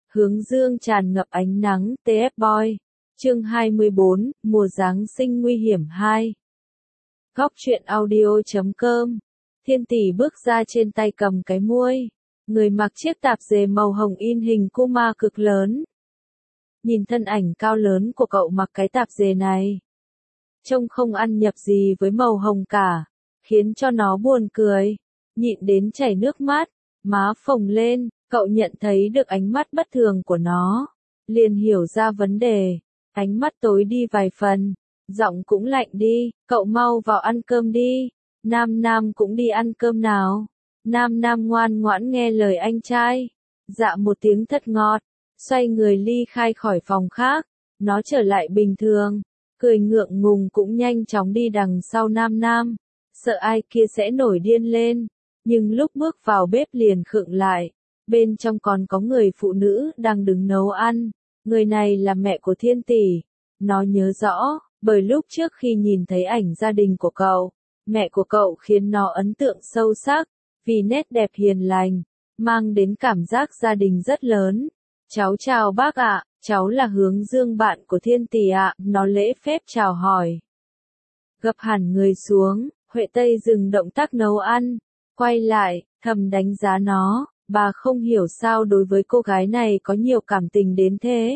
hướng dương tràn ngập ánh nắng, TF Boy. Chương 24, mùa Giáng sinh nguy hiểm 2. Góc truyện audio.com. Thiên Tỷ bước ra trên tay cầm cái muôi. Người mặc chiếc tạp dề màu hồng in hình Kuma cực lớn. Nhìn thân ảnh cao lớn của cậu mặc cái tạp dề này. Trông không ăn nhập gì với màu hồng cả. Khiến cho nó buồn cười. Nhịn đến chảy nước mắt. Má phồng lên. Cậu nhận thấy được ánh mắt bất thường của nó. Liền hiểu ra vấn đề. Ánh mắt tối đi vài phần. Giọng cũng lạnh đi. Cậu mau vào ăn cơm đi. Nam Nam cũng đi ăn cơm nào. Nam Nam ngoan ngoãn nghe lời anh trai. Dạ một tiếng thật ngọt. Xoay người ly khai khỏi phòng khác. Nó trở lại bình thường. Cười ngượng ngùng cũng nhanh chóng đi đằng sau Nam Nam. Sợ ai kia sẽ nổi điên lên. Nhưng lúc bước vào bếp liền khựng lại. Bên trong còn có người phụ nữ đang đứng nấu ăn. Người này là mẹ của Thiên Tỷ. Nó nhớ rõ, bởi lúc trước khi nhìn thấy ảnh gia đình của cậu, mẹ của cậu khiến nó ấn tượng sâu sắc, vì nét đẹp hiền lành, mang đến cảm giác gia đình rất lớn. Cháu chào bác ạ, cháu là Hướng Dương bạn của Thiên Tỷ ạ, nó lễ phép chào hỏi. Gập hẳn người xuống, Huệ Tây dừng động tác nấu ăn, quay lại, thầm đánh giá nó. Bà không hiểu sao đối với cô gái này có nhiều cảm tình đến thế.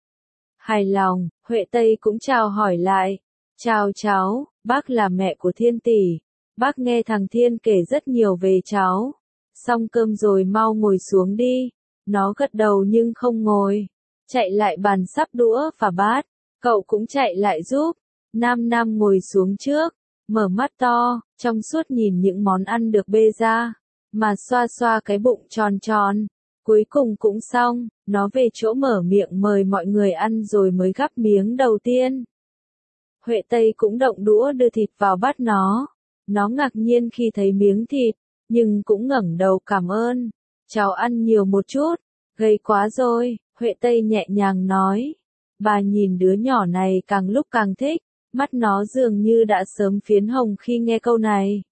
Hài lòng, Huệ Tây cũng chào hỏi lại. Chào cháu, bác là mẹ của Thiên Tỷ. Bác nghe thằng Thiên kể rất nhiều về cháu. Xong cơm rồi mau ngồi xuống đi. Nó gật đầu nhưng không ngồi. Chạy lại bàn sắp đũa và bát. Cậu cũng chạy lại giúp. Nam Nam ngồi xuống trước. Mở mắt to, trong suốt nhìn những món ăn được bê ra. Mà xoa xoa cái bụng tròn tròn. Cuối cùng cũng xong, nó về chỗ mở miệng mời mọi người ăn rồi mới gắp miếng đầu tiên. Huệ Tây cũng động đũa đưa thịt vào bát nó. Nó ngạc nhiên khi thấy miếng thịt, nhưng cũng ngẩng đầu cảm ơn. Cháu ăn nhiều một chút, gầy quá rồi, Huệ Tây nhẹ nhàng nói. Bà nhìn đứa nhỏ này càng lúc càng thích, mắt nó dường như đã sớm phiến hồng khi nghe câu này.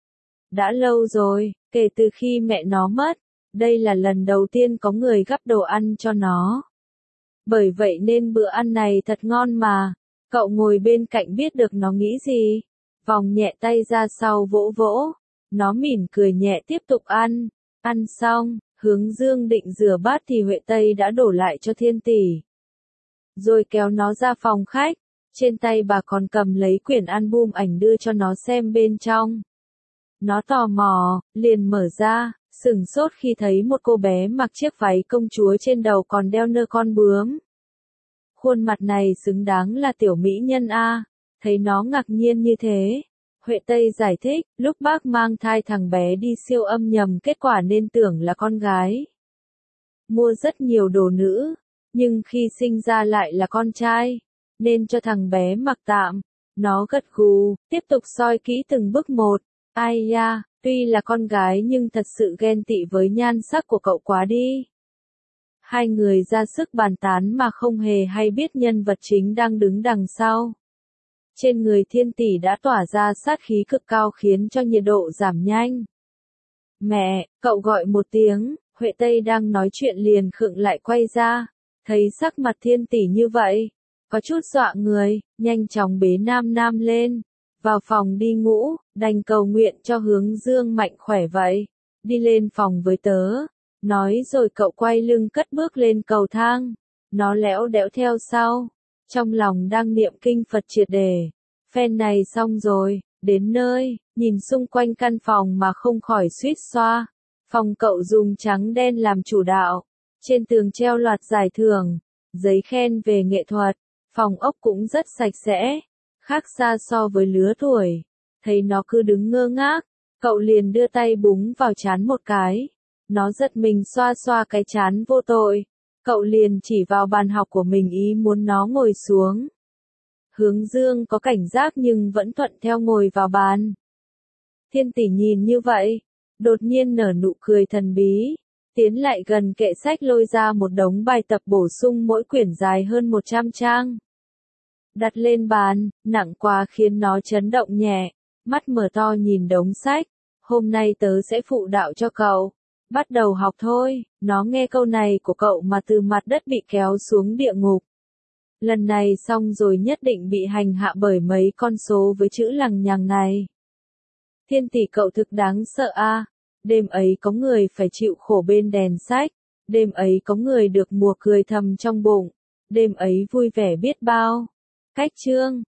Đã lâu rồi, kể từ khi mẹ nó mất, đây là lần đầu tiên có người gắp đồ ăn cho nó. Bởi vậy nên bữa ăn này thật ngon mà. Cậu ngồi bên cạnh biết được nó nghĩ gì. Vòng nhẹ tay ra sau vỗ vỗ. Nó mỉm cười nhẹ tiếp tục ăn. Ăn xong, Hướng Dương định rửa bát thì Huệ Tây đã đổ lại cho Thiên Tỷ. Rồi kéo nó ra phòng khách. Trên tay bà còn cầm lấy quyển album ảnh đưa cho nó xem bên trong. Nó tò mò, liền mở ra, sửng sốt khi thấy một cô bé mặc chiếc váy công chúa trên đầu còn đeo nơ con bướm. Khuôn mặt này xứng đáng là tiểu mỹ nhân a. Thấy nó ngạc nhiên như thế, Huệ Tây giải thích, lúc bác mang thai thằng bé đi siêu âm nhầm kết quả nên tưởng là con gái. Mua rất nhiều đồ nữ, nhưng khi sinh ra lại là con trai, nên cho thằng bé mặc tạm. Nó gật gù, tiếp tục soi kỹ từng bước một. Ai da, tuy là con gái nhưng thật sự ghen tị với nhan sắc của cậu quá đi. Hai người ra sức bàn tán mà không hề hay biết nhân vật chính đang đứng đằng sau. Trên người Thiên Tỷ đã tỏa ra sát khí cực cao khiến cho nhiệt độ giảm nhanh. Mẹ, cậu gọi một tiếng, Huệ Tây đang nói chuyện liền khựng lại quay ra, thấy sắc mặt Thiên Tỷ như vậy, có chút dọa người, nhanh chóng bế Nam Nam lên. Vào phòng đi ngủ, đành cầu nguyện cho Hướng Dương mạnh khỏe vậy. Đi lên phòng với tớ. Nói rồi cậu quay lưng cất bước lên cầu thang. Nó lẽo đẽo theo sau. Trong lòng đang niệm kinh Phật triệt đề. Phen này xong rồi, đến nơi, nhìn xung quanh căn phòng mà không khỏi suýt xoa. Phòng cậu dùng trắng đen làm chủ đạo. Trên tường treo loạt giải thưởng, giấy khen về nghệ thuật. Phòng ốc cũng rất sạch sẽ. Khác xa so với lứa tuổi. Thấy nó cứ đứng ngơ ngác, cậu liền đưa tay búng vào trán một cái. Nó giật mình xoa xoa cái trán vô tội. Cậu liền chỉ vào bàn học của mình ý muốn nó ngồi xuống. Hướng Dương có cảnh giác nhưng vẫn thuận theo ngồi vào bàn. Thiên Tỷ nhìn như vậy, đột nhiên nở nụ cười thần bí. Tiến lại gần kệ sách lôi ra một đống bài tập bổ sung mỗi quyển dài hơn 100 trang. Đặt lên bàn, nặng quá khiến nó chấn động nhẹ, mắt mở to nhìn đống sách. Hôm nay tớ sẽ phụ đạo cho cậu. Bắt đầu học thôi, nó nghe câu này của cậu mà từ mặt đất bị kéo xuống địa ngục. Lần này xong rồi nhất định bị hành hạ bởi mấy con số với chữ lằng nhằng này. Thiên tỷ cậu thực đáng sợ a. Đêm ấy có người phải chịu khổ bên đèn sách, đêm ấy có người được mùa cười thầm trong bụng, đêm ấy vui vẻ biết bao. Cách chương